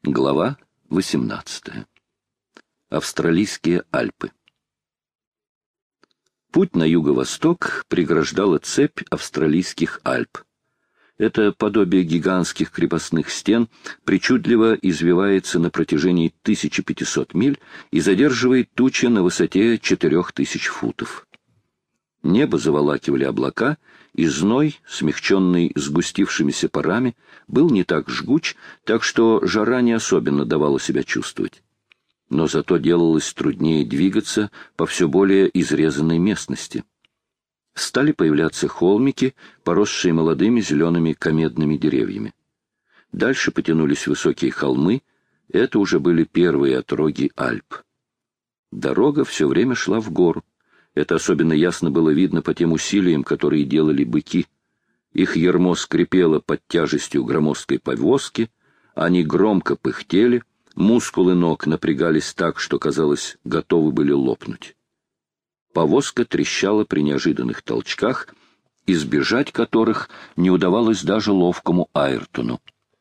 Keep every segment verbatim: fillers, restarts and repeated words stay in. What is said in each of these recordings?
Глава восемнадцатая. Австралийские Альпы. Путь на юго-восток преграждала цепь австралийских Альп. Это подобие гигантских крепостных стен причудливо извивается на протяжении тысячи пятисот миль и задерживает тучи на высоте четырех тысяч футов. Небо заволакивали облака, и зной, смягченный сгустившимися парами, был не так жгуч, так что жара не особенно давала себя чувствовать. Но зато делалось труднее двигаться по все более изрезанной местности. Стали появляться холмики, поросшие молодыми зелеными комедными деревьями. Дальше потянулись высокие холмы, это уже были первые отроги Альп. Дорога все время шла в гору. Это особенно ясно было видно по тем усилиям, которые делали быки. Их ярмо скрипело под тяжестью громоздкой повозки, они громко пыхтели, мускулы ног напрягались так, что, казалось, готовы были лопнуть. Повозка трещала при неожиданных толчках, избежать которых не удавалось даже ловкому Айртону.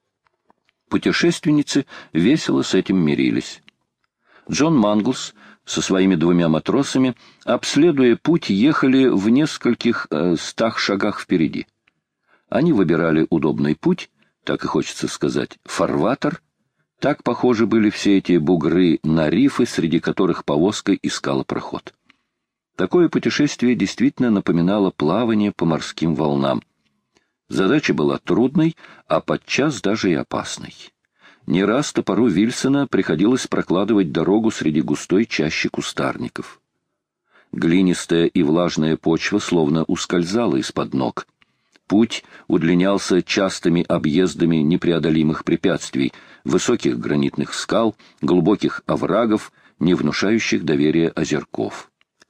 Путешественницы весело с этим мирились. Джон Манглс со своими двумя матросами, обследуя путь, ехали в нескольких э, стах шагах впереди. Они выбирали удобный путь, так и хочется сказать, фарватер. Так похожи были все эти бугры на рифы, среди которых повозка искала проход. Такое путешествие действительно напоминало плавание по морским волнам. Задача была трудной, а подчас даже и опасной. Не раз топору Вильсона приходилось прокладывать дорогу среди густой чащи кустарников. Глинистая и влажная почва словно ускользала из-под ног. Путь удлинялся частыми объездами непреодолимых препятствий, высоких гранитных скал, глубоких оврагов, не внушающих доверия озерков.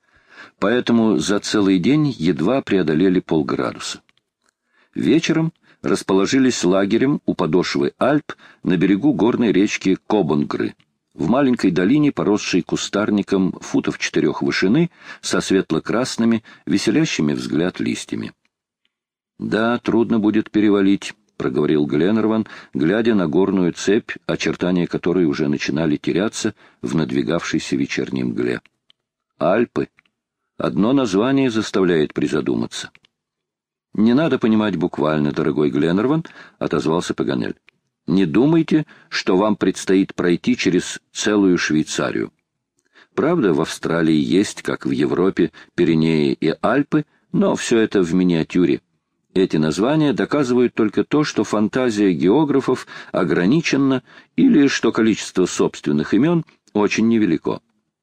Поэтому за целый день едва преодолели полградуса. Вечером расположились лагерем у подошвы Альп на берегу горной речки Кобонгры, в маленькой долине, поросшей кустарником футов четырех вышины, со светло-красными, веселящими взгляд листьями. «Да, трудно будет перевалить», — проговорил Гленнерван, глядя на горную цепь, очертания которой уже начинали теряться в надвигавшейся вечерней мгле. «Альпы. Одно название заставляет призадуматься». «Не надо понимать буквально, дорогой Гленнерван», — отозвался Паганель. «Не думайте, что вам предстоит пройти через целую Швейцарию. Правда, в Австралии есть, как в Европе, Пиренеи и Альпы, но все это в миниатюре. Эти названия доказывают только то, что фантазия географов ограничена или что количество собственных имен очень невелико».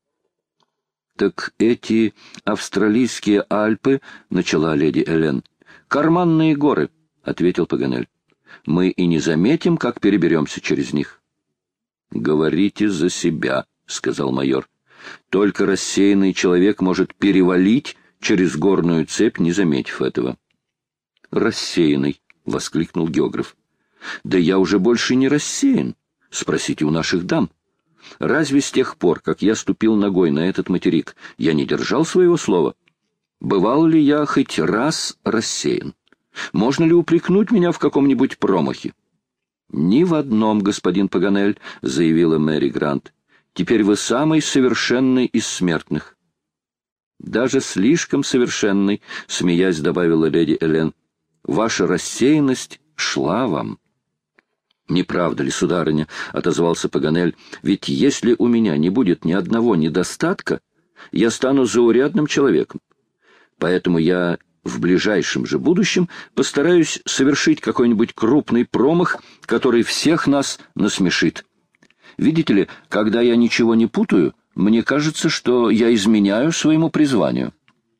«Так эти австралийские Альпы», — начала леди Элен. «Карманные горы», — ответил Паганель. «Мы и не заметим, как переберемся через них». «Говорите за себя», — сказал майор. «Только рассеянный человек может перевалить через горную цепь, не заметив этого». «Рассеянный», — воскликнул географ. «Да я уже больше не рассеян. Спросите у наших дам. Разве с тех пор, как я ступил ногой на этот материк, я не держал своего слова? Бывал ли я хоть раз рассеян? Можно ли упрекнуть меня в каком-нибудь промахе?» «Ни в одном, господин Паганель», — заявила Мэри Грант. «Теперь вы самый совершенный из смертных». «Даже слишком совершенный», — смеясь добавила леди Элен. «Ваша рассеянность шла вам». «Не правда ли, сударыня?» — отозвался Паганель. «Ведь если у меня не будет ни одного недостатка, я стану заурядным человеком. Поэтому я в ближайшем же будущем постараюсь совершить какой-нибудь крупный промах, который всех нас насмешит. Видите ли, когда я ничего не путаю, мне кажется, что я изменяю своему призванию».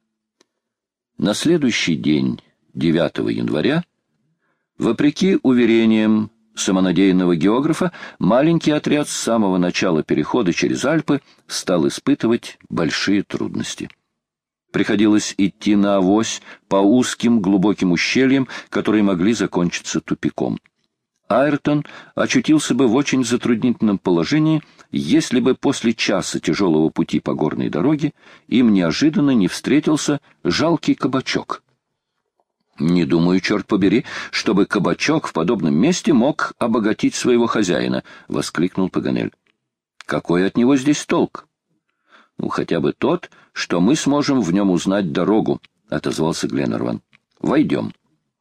На следующий день, девятого января, вопреки уверениям самонадеянного географа, маленький отряд с самого начала перехода через Альпы стал испытывать большие трудности. Приходилось идти наавось по узким глубоким ущельям, которые могли закончиться тупиком. Айртон очутился бы в очень затруднительном положении, если бы после часа тяжелого пути по горной дороге им неожиданно не встретился жалкий кабачок. «Не думаю, черт побери, чтобы кабачок в подобном месте мог обогатить своего хозяина», — воскликнул Паганель. «Какой от него здесь толк?» «Ну, хотя бы тот, что мы сможем в нем узнать дорогу», — отозвался Гленнерван. «Войдем».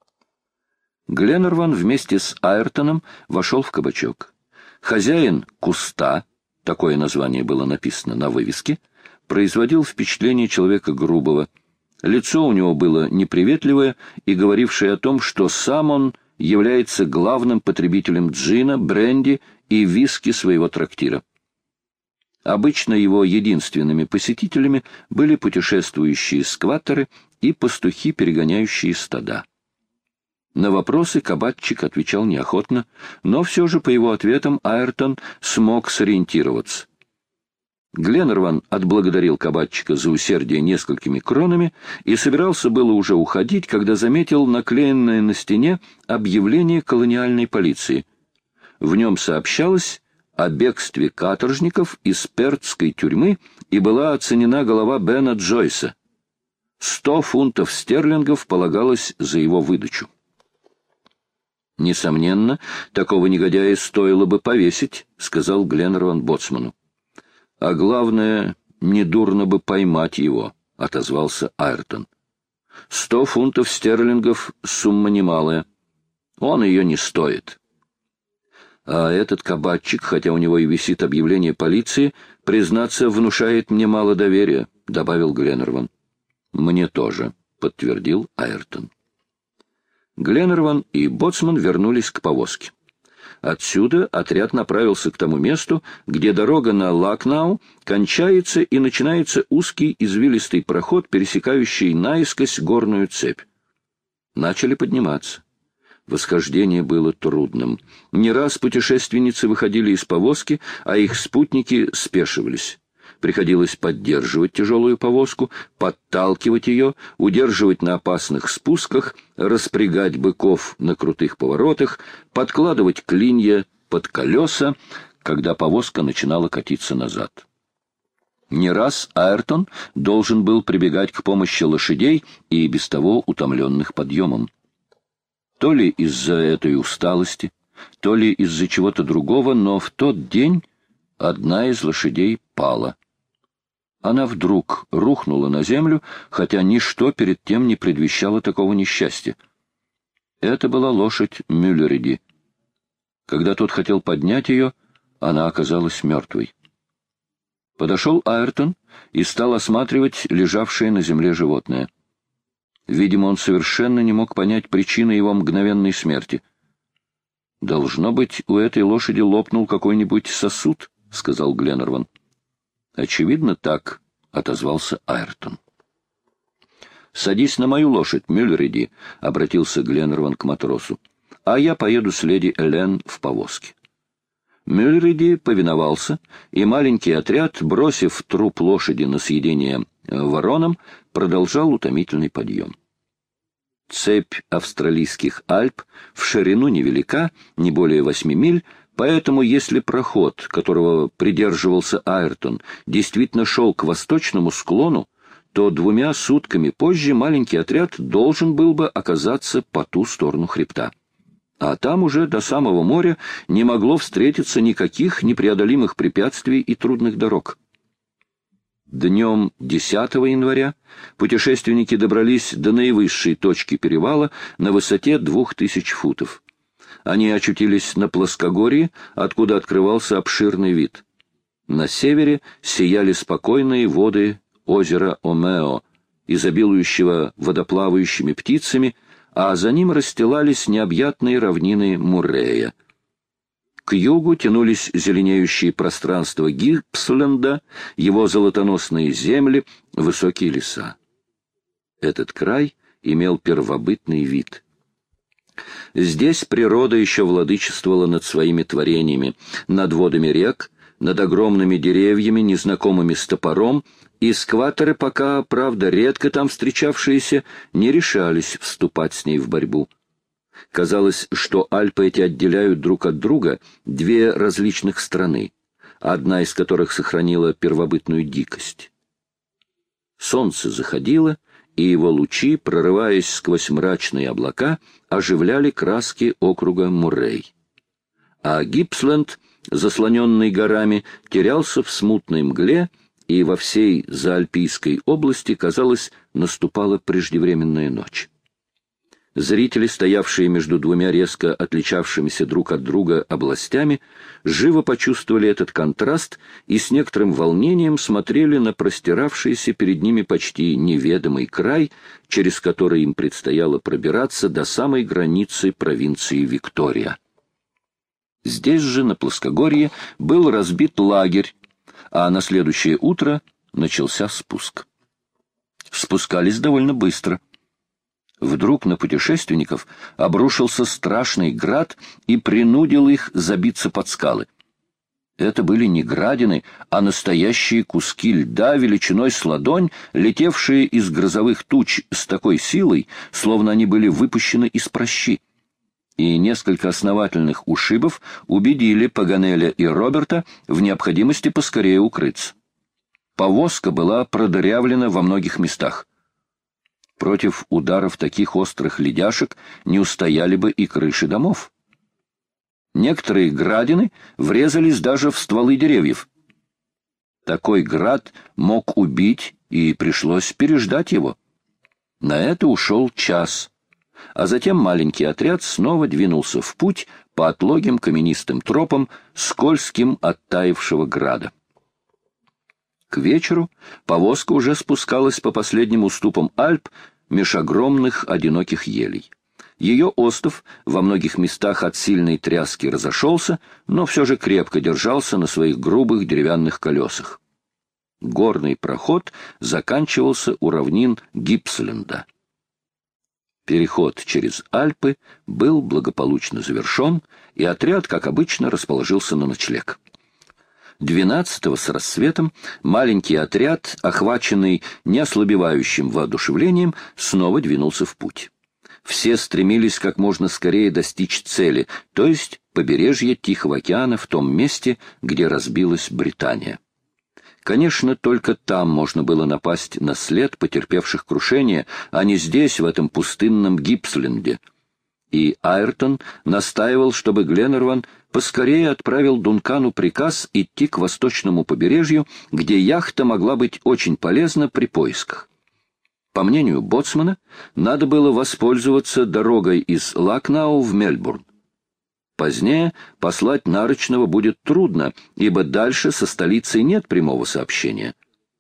Гленнерван вместе с Айртоном вошел в кабачок. Хозяин «Куста», такое название было написано на вывеске, производил впечатление человека грубого. Лицо у него было неприветливое и говорившее о том, что сам он является главным потребителем джина, бренди и виски своего трактира. Обычно его единственными посетителями были путешествующие скваттеры и пастухи, перегоняющие стада. На вопросы кабачик отвечал неохотно, но все же по его ответам Айртон смог сориентироваться. Гленнерван отблагодарил кабачика за усердие несколькими кронами и собирался было уже уходить, когда заметил наклеенное на стене объявление колониальной полиции. В нем сообщалось о бегстве каторжников из Пертской тюрьмы и была оценена голова Бена Джойса. Сто фунтов стерлингов полагалось за его выдачу. «Несомненно, такого негодяя стоило бы повесить», — сказал Гленнерван боцману. «А главное, недурно бы поймать его», — отозвался Айртон. «Сто фунтов стерлингов — сумма немалая. Он ее не стоит». «А этот кабачик, хотя у него и висит объявление полиции, признаться, внушает мне мало доверия», — добавил Гленнерван. «Мне тоже», — подтвердил Айртон. Гленнерван и боцман вернулись к повозке. Отсюда отряд направился к тому месту, где дорога на Лакнау кончается и начинается узкий извилистый проход, пересекающий наискось горную цепь. Начали подниматься. Восхождение было трудным. Не раз путешественницы выходили из повозки, а их спутники спешивались. Приходилось поддерживать тяжелую повозку, подталкивать ее, удерживать на опасных спусках, распрягать быков на крутых поворотах, подкладывать клинья под колеса, когда повозка начинала катиться назад. Не раз Айртон должен был прибегать к помощи лошадей и без того утомленных подъемом. То ли из-за этой усталости, то ли из-за чего-то другого, но в тот день одна из лошадей пала. Она вдруг рухнула на землю, хотя ничто перед тем не предвещало такого несчастья. Это была лошадь Мюллериди. Когда тот хотел поднять ее, она оказалась мертвой. Подошел Айртон и стал осматривать лежавшее на земле животное. Видимо, он совершенно не мог понять причины его мгновенной смерти. «Должно быть, у этой лошади лопнул какой-нибудь сосуд», — сказал Гленнерван. «Очевидно, так», — отозвался Айртон. «Садись на мою лошадь, Мюллериди», — обратился Гленнерван к матросу, — «а я поеду с леди Элен в повозке». Мюллериди повиновался, и маленький отряд, бросив труп лошади на съедение воронам, продолжал утомительный подъем. Цепь австралийских Альп в ширину невелика, не более восьми миль, поэтому если проход, которого придерживался Айртон, действительно шел к восточному склону, то двумя сутками позже маленький отряд должен был бы оказаться по ту сторону хребта. А там уже до самого моря не могло встретиться никаких непреодолимых препятствий и трудных дорог. Днем десятого января путешественники добрались до наивысшей точки перевала на высоте двух тысяч футов. Они очутились на плоскогорье, откуда открывался обширный вид. На севере сияли спокойные воды озера Омео, изобилующего водоплавающими птицами, а за ним расстилались необъятные равнины Муррея. К югу тянулись зеленеющие пространства Гипсленда, его золотоносные земли, высокие леса. Этот край имел первобытный вид. Здесь природа еще владычествовала над своими творениями, над водами рек, над огромными деревьями, незнакомыми с топором, и скваттеры, пока, правда, редко там встречавшиеся, не решались вступать с ней в борьбу. Казалось, что Альпы эти отделяют друг от друга две различных страны, одна из которых сохранила первобытную дикость. Солнце заходило, и его лучи, прорываясь сквозь мрачные облака, оживляли краски округа Муррей. А Гипсленд, заслоненный горами, терялся в смутной мгле, и во всей Заальпийской области, казалось, наступала преждевременная ночь. Зрители, стоявшие между двумя резко отличавшимися друг от друга областями, живо почувствовали этот контраст и с некоторым волнением смотрели на простиравшийся перед ними почти неведомый край, через который им предстояло пробираться до самой границы провинции Виктория. Здесь же, на плоскогорье, был разбит лагерь, а на следующее утро начался спуск. Спускались довольно быстро. Вдруг на путешественников обрушился страшный град и принудил их забиться под скалы. Это были не градины, а настоящие куски льда величиной с ладонь, летевшие из грозовых туч с такой силой, словно они были выпущены из пращи. И несколько основательных ушибов убедили Паганеля и Роберта в необходимости поскорее укрыться. Повозка была продырявлена во многих местах. Против ударов таких острых ледяшек не устояли бы и крыши домов. Некоторые градины врезались даже в стволы деревьев. Такой град мог убить, и пришлось переждать его. На это ушел час, а затем маленький отряд снова двинулся в путь по отлогим каменистым тропам, скользким от таявшего града. К вечеру повозка уже спускалась по последним уступам Альп меж огромных одиноких елей. Ее остов во многих местах от сильной тряски разошелся, но все же крепко держался на своих грубых деревянных колесах. Горный проход заканчивался у равнин Гипсленда. Переход через Альпы был благополучно завершен, и отряд, как обычно, расположился на ночлег. Двенадцатого с рассветом маленький отряд, охваченный неослабевающим воодушевлением, снова двинулся в путь. Все стремились как можно скорее достичь цели, то есть побережья Тихого океана в том месте, где разбилась Британия. Конечно, только там можно было напасть на след потерпевших крушение, а не здесь, в этом пустынном Гипсленде. И Айртон настаивал, чтобы Гленнерван поскорее отправил Дункану приказ идти к восточному побережью, где яхта могла быть очень полезна при поисках. По мнению боцмана, надо было воспользоваться дорогой из Лакнау в Мельбурн. Позднее послать нарочного будет трудно, ибо дальше со столицей нет прямого сообщения.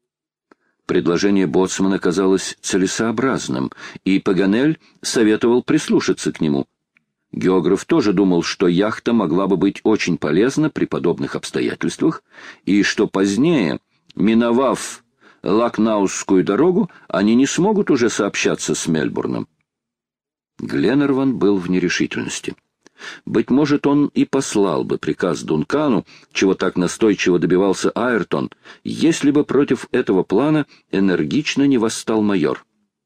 Предложение боцмана казалось целесообразным, и Паганель советовал прислушаться к нему. Географ тоже думал, что яхта могла бы быть очень полезна при подобных обстоятельствах, и что позднее, миновав Лакнаусскую дорогу, они не смогут уже сообщаться с Мельбурном. Гленнерван был в нерешительности. Быть может, он и послал бы приказ Дункану, чего так настойчиво добивался Айртон, если бы против этого плана энергично не восстал майор.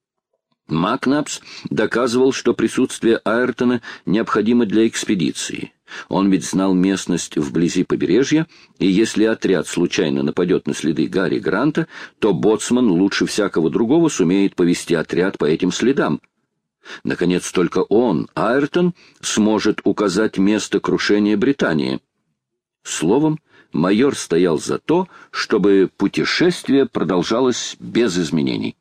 Макнапс доказывал, что присутствие Айртона необходимо для экспедиции. Он ведь знал местность вблизи побережья, и если отряд случайно нападет на следы Гарри Гранта, то боцман лучше всякого другого сумеет повести отряд по этим следам. Наконец, только он, Айртон, сможет указать место крушения Британии. Словом, майор стоял за то, чтобы путешествие продолжалось без изменений.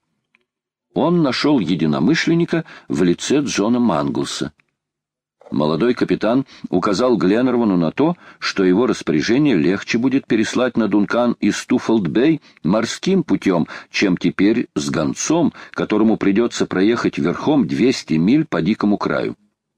Он нашел единомышленника в лице Джона Манглса. Молодой капитан указал Гленнервану на то, что его распоряжение легче будет переслать на Дункан из Туффолд-Бэй морским путем, чем теперь с гонцом, которому придется проехать верхом двести миль по дикому краю.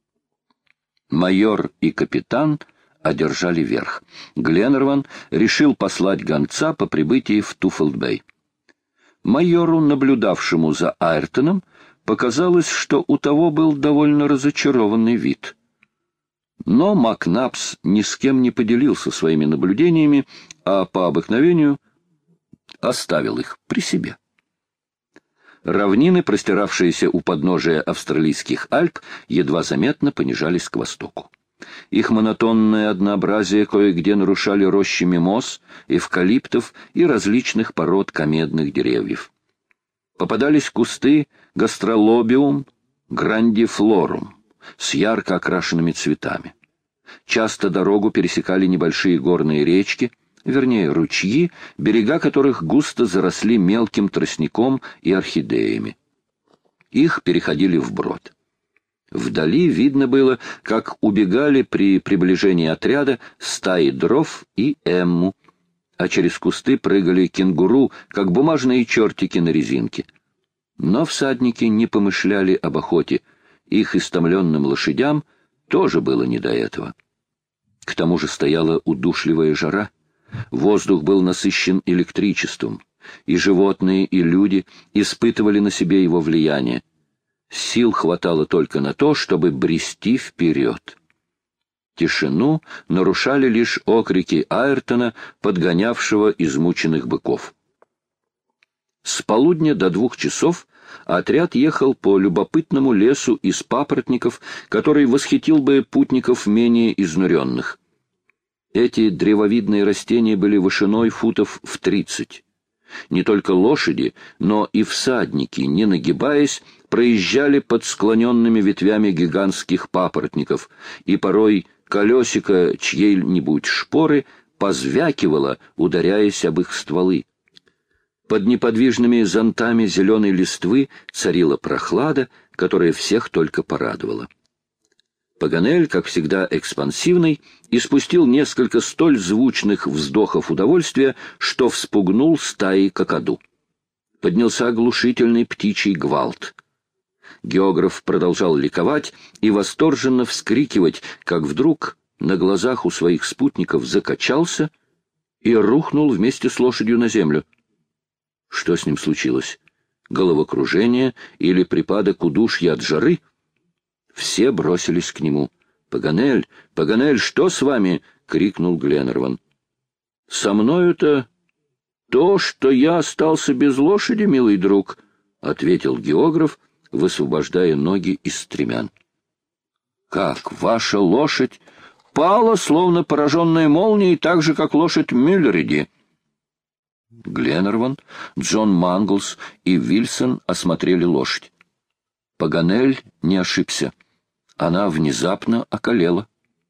Майор и капитан одержали верх. Гленнерван решил послать гонца по прибытии в Туффолд-Бэй. Майору, наблюдавшему за Айртоном, показалось, что у того был довольно разочарованный вид. Но Макнапс ни с кем не поделился своими наблюдениями, а по обыкновению оставил их при себе. Равнины, простиравшиеся у подножия австралийских Альп, едва заметно понижались к востоку. Их монотонное однообразие кое-где нарушали рощи мимоз, эвкалиптов и различных пород комедных деревьев. Попадались кусты гастролобиум грандифлорум с ярко окрашенными цветами. Часто дорогу пересекали небольшие горные речки, вернее ручьи, берега которых густо заросли мелким тростником и орхидеями. Их переходили вброд. Вдали видно было, как убегали при приближении отряда стаи дров и эмму, а через кусты прыгали кенгуру, как бумажные чертики на резинке. Но всадники не помышляли об охоте, их истомленным лошадям тоже было не до этого. К тому же стояла удушливая жара, воздух был насыщен электричеством, и животные, и люди испытывали на себе его влияние. Сил хватало только на то, чтобы брести вперед. Тишину нарушали лишь окрики Айртона, подгонявшего измученных быков. С полудня до двух часов отряд ехал по любопытному лесу из папоротников, который восхитил бы путников менее изнуренных. Эти древовидные растения были вышиной футов в тридцать. Не только лошади, но и всадники, не нагибаясь, проезжали под склоненными ветвями гигантских папоротников, и порой колесико чьей-нибудь шпоры позвякивало, ударяясь об их стволы. Под неподвижными зонтами зеленой листвы царила прохлада, которая всех только порадовала. Паганель, как всегда экспансивный, испустил несколько столь звучных вздохов удовольствия, что вспугнул стаи какаду. Поднялся оглушительный птичий гвалт. Географ продолжал ликовать и восторженно вскрикивать, как вдруг на глазах у своих спутников закачался и рухнул вместе с лошадью на землю. Что с ним случилось? Головокружение или припадок удушья от жары? Все бросились к нему. «Паганель! Паганель, что с вами?» — крикнул Гленнерван. «Со мною-то то, что я остался без лошади, милый друг», — ответил географ, высвобождая ноги из стремян. «Как, ваша лошадь пала, словно пораженная молнией, так же, как лошадь Мюллериди?» Гленнерван, Джон Манглс и Вильсон осмотрели лошадь. Паганель не ошибся. Она внезапно околела.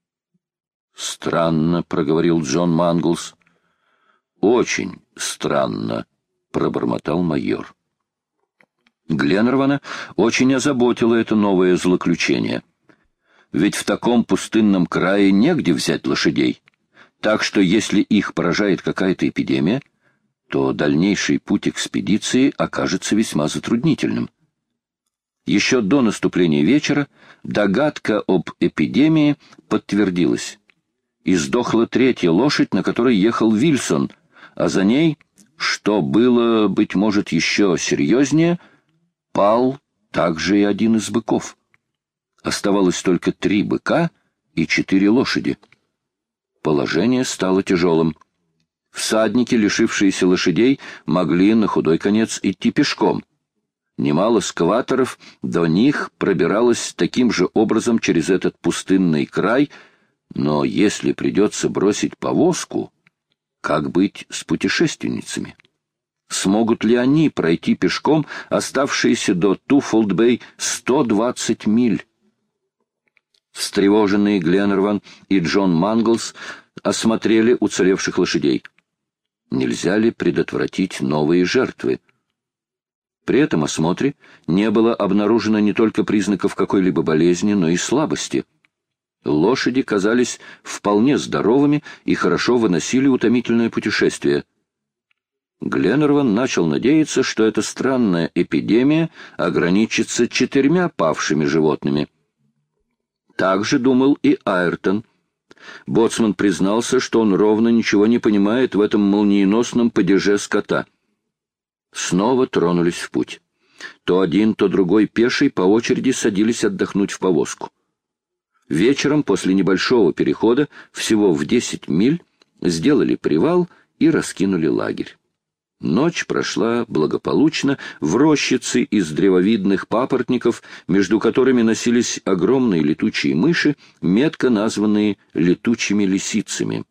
«Странно», — проговорил Джон Манглс. «Очень странно», — пробормотал майор. Гленнервана очень озаботило это новое злоключение. Ведь в таком пустынном крае негде взять лошадей. Так что если их поражает какая-то эпидемия, то дальнейший путь экспедиции окажется весьма затруднительным. Еще до наступления вечера догадка об эпидемии подтвердилась. Издохла третья лошадь, на которой ехал Вильсон, а за ней, что было, быть может, еще серьезнее, пал также и один из быков. Оставалось только три быка и четыре лошади. Положение стало тяжелым. Всадники, лишившиеся лошадей, могли на худой конец идти пешком. Немало скваторов до них пробиралось таким же образом через этот пустынный край, но если придется бросить повозку, как быть с путешественницами? Смогут ли они пройти пешком оставшиеся до Туффолд-Бэй сто двадцать миль? Встревоженные Гленнерван и Джон Манглс осмотрели уцелевших лошадей. Нельзя ли предотвратить новые жертвы? При этом осмотре не было обнаружено не только признаков какой-либо болезни, но и слабости. Лошади казались вполне здоровыми и хорошо выносили утомительное путешествие. Гленнерван начал надеяться, что эта странная эпидемия ограничится четырьмя павшими животными. Так же думал и Айртон. Боцман признался, что он ровно ничего не понимает в этом молниеносном падеже скота. Снова тронулись в путь. То один, то другой пеший по очереди садились отдохнуть в повозку. Вечером, после небольшого перехода, всего в десять миль, сделали привал и раскинули лагерь. Ночь прошла благополучно в рощице из древовидных папоротников, между которыми носились огромные летучие мыши, метко названные летучими лисицами.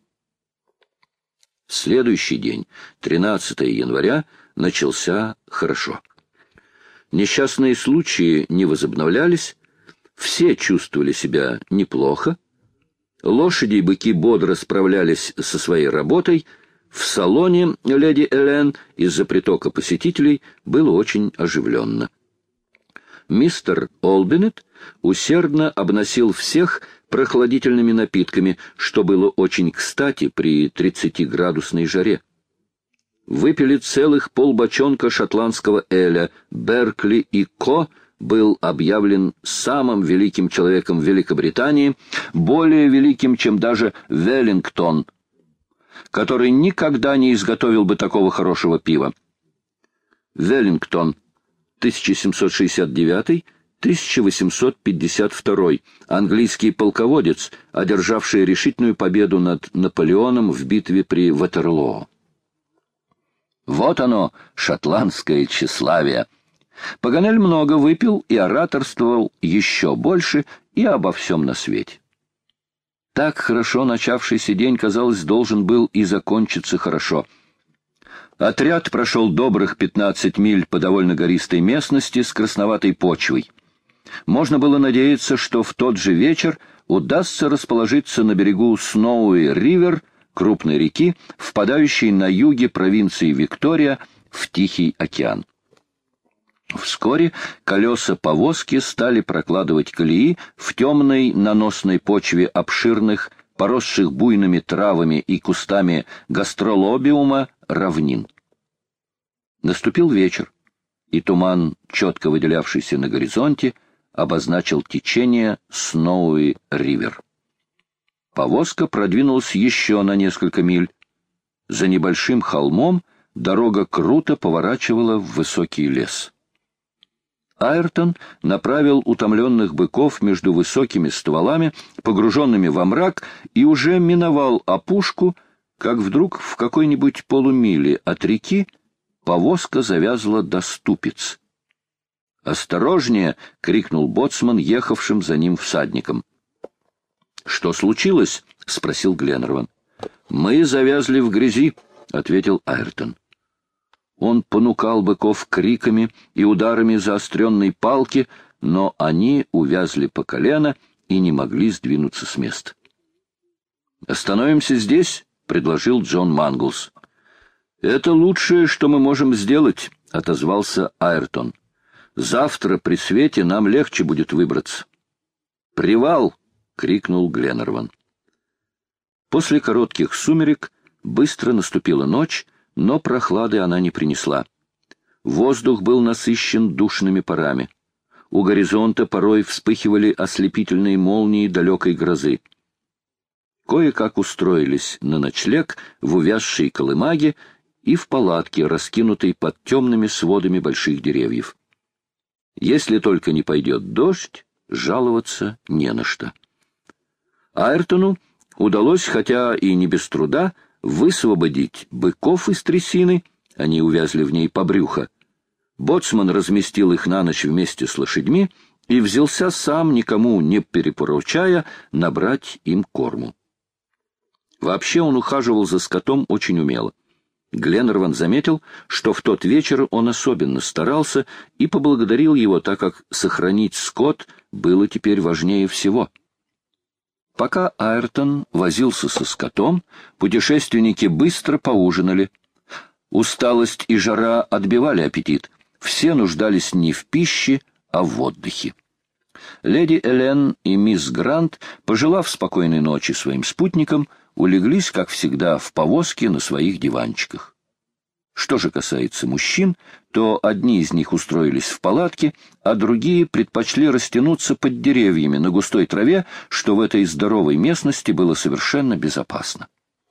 Следующий день, тринадцатого января, начался хорошо. Несчастные случаи не возобновлялись, все чувствовали себя неплохо, лошади и быки бодро справлялись со своей работой. В салоне леди Элен из-за притока посетителей было очень оживленно. Мистер Олбинет усердно обносил всех прохладительными напитками, что было очень кстати при тридцатиградусной жаре. Выпили целых полбочонка шотландского эля. Беркли и Ко был объявлен самым великим человеком в Великобритании, более великим, чем даже Веллингтон, который никогда не изготовил бы такого хорошего пива. Веллингтон, тысяча семьсот шестьдесят девятый — тысяча восемьсот пятьдесят второй, английский полководец, одержавший решительную победу над Наполеоном в битве при Ватерлоо. Вот оно, шотландское тщеславие. Паганель много выпил и ораторствовал еще больше и обо всем на свете. Так хорошо начавшийся день, казалось, должен был и закончиться хорошо. Отряд прошел добрых пятнадцать миль по довольно гористой местности с красноватой почвой. Можно было надеяться, что в тот же вечер удастся расположиться на берегу Сноуи-Ривер, крупной реки, впадающей на юге провинции Виктория в Тихий океан. Вскоре колеса повозки стали прокладывать колеи в темной наносной почве обширных, поросших буйными травами и кустами гастролобиума равнин. Наступил вечер, и туман, четко выделявшийся на горизонте, обозначил течение Сноуи-Ривер. Повозка продвинулась еще на несколько миль. За небольшим холмом дорога круто поворачивала в высокий лес. Айртон направил утомленных быков между высокими стволами, погруженными во мрак, и уже миновал опушку, как вдруг в какой-нибудь полумиле от реки повозка завязла до ступиц. «Осторожнее!» — крикнул боцман, ехавшим за ним всадникам. «Что случилось?» — спросил Гленнерван. «Мы завязли в грязи», — ответил Айртон. Он понукал быков криками и ударами заостренной палки, но они увязли по колено и не могли сдвинуться с места. «Остановимся здесь», — предложил Джон Манглс. «Это лучшее, что мы можем сделать», — отозвался Айртон. «Завтра при свете нам легче будет выбраться». «Привал!» — крикнул Гленнерван. После коротких сумерек быстро наступила ночь, но прохлады она не принесла. Воздух был насыщен душными парами. У горизонта порой вспыхивали ослепительные молнии далекой грозы. Кое-как устроились на ночлег в увязшей колымаге и в палатке, раскинутой под темными сводами больших деревьев. Если только не пойдет дождь, жаловаться не на что. Айртону удалось, хотя и не без труда, высвободить быков из трясины, они увязли в ней по брюхо. Боцман разместил их на ночь вместе с лошадьми и взялся сам, никому не перепоручая, набрать им корму. Вообще он ухаживал за скотом очень умело. Гленнерван заметил, что в тот вечер он особенно старался, и поблагодарил его, так как сохранить скот было теперь важнее всего. Пока Айртон возился со скотом, путешественники быстро поужинали. Усталость и жара отбивали аппетит. Все нуждались не в пище, а в отдыхе. Леди Элен и мисс Грант, пожелав спокойной ночи своим спутникам, улеглись, как всегда, в повозке на своих диванчиках. Что же касается мужчин, то одни из них устроились в палатке, а другие предпочли растянуться под деревьями на густой траве, что в этой здоровой местности было совершенно безопасно.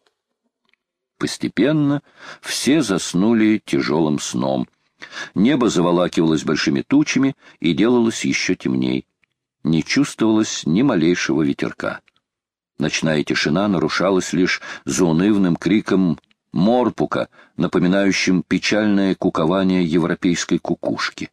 Постепенно все заснули тяжелым сном. Небо заволакивалось большими тучами и делалось еще темней. Не чувствовалось ни малейшего ветерка. Ночная тишина нарушалась лишь заунывным криком морпука, напоминающим печальное кукование европейской кукушки.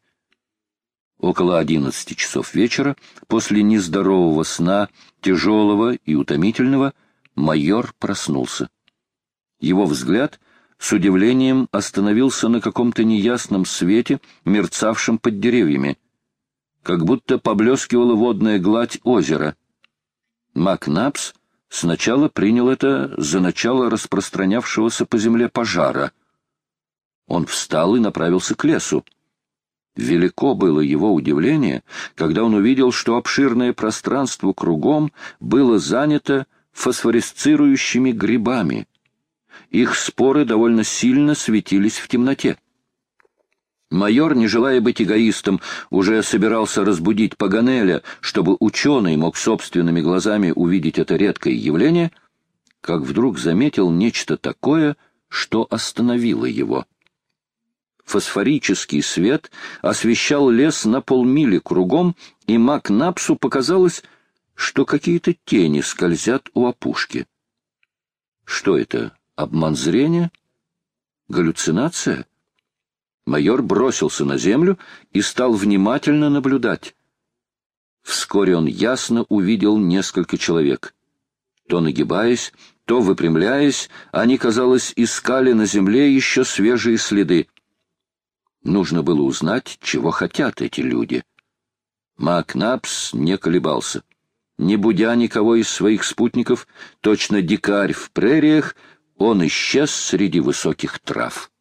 Около одиннадцати часов вечера, после нездорового сна, тяжелого и утомительного, майор проснулся. Его взгляд с удивлением остановился на каком-то неясном свете, мерцавшем под деревьями, как будто поблескивала водная гладь озера. Макнапс сначала принял это за начало распространявшегося по земле пожара. Он встал и направился к лесу. Велико было его удивление, когда он увидел, что обширное пространство кругом было занято фосфоресцирующими грибами. Их споры довольно сильно светились в темноте. Майор, не желая быть эгоистом, уже собирался разбудить Паганеля, чтобы ученый мог собственными глазами увидеть это редкое явление, как вдруг заметил нечто такое, что остановило его. Фосфорический свет освещал лес на полмили кругом, и Макнапсу показалось, что какие-то тени скользят у опушки. Что это, обман зрения? Галлюцинация? Майор бросился на землю и стал внимательно наблюдать. Вскоре он ясно увидел несколько человек. То нагибаясь, то выпрямляясь, они, казалось, искали на земле еще свежие следы. Нужно было узнать, чего хотят эти люди. Макнапс не колебался. Не будя никого из своих спутников, точно дикарь в прериях, он исчез среди высоких трав.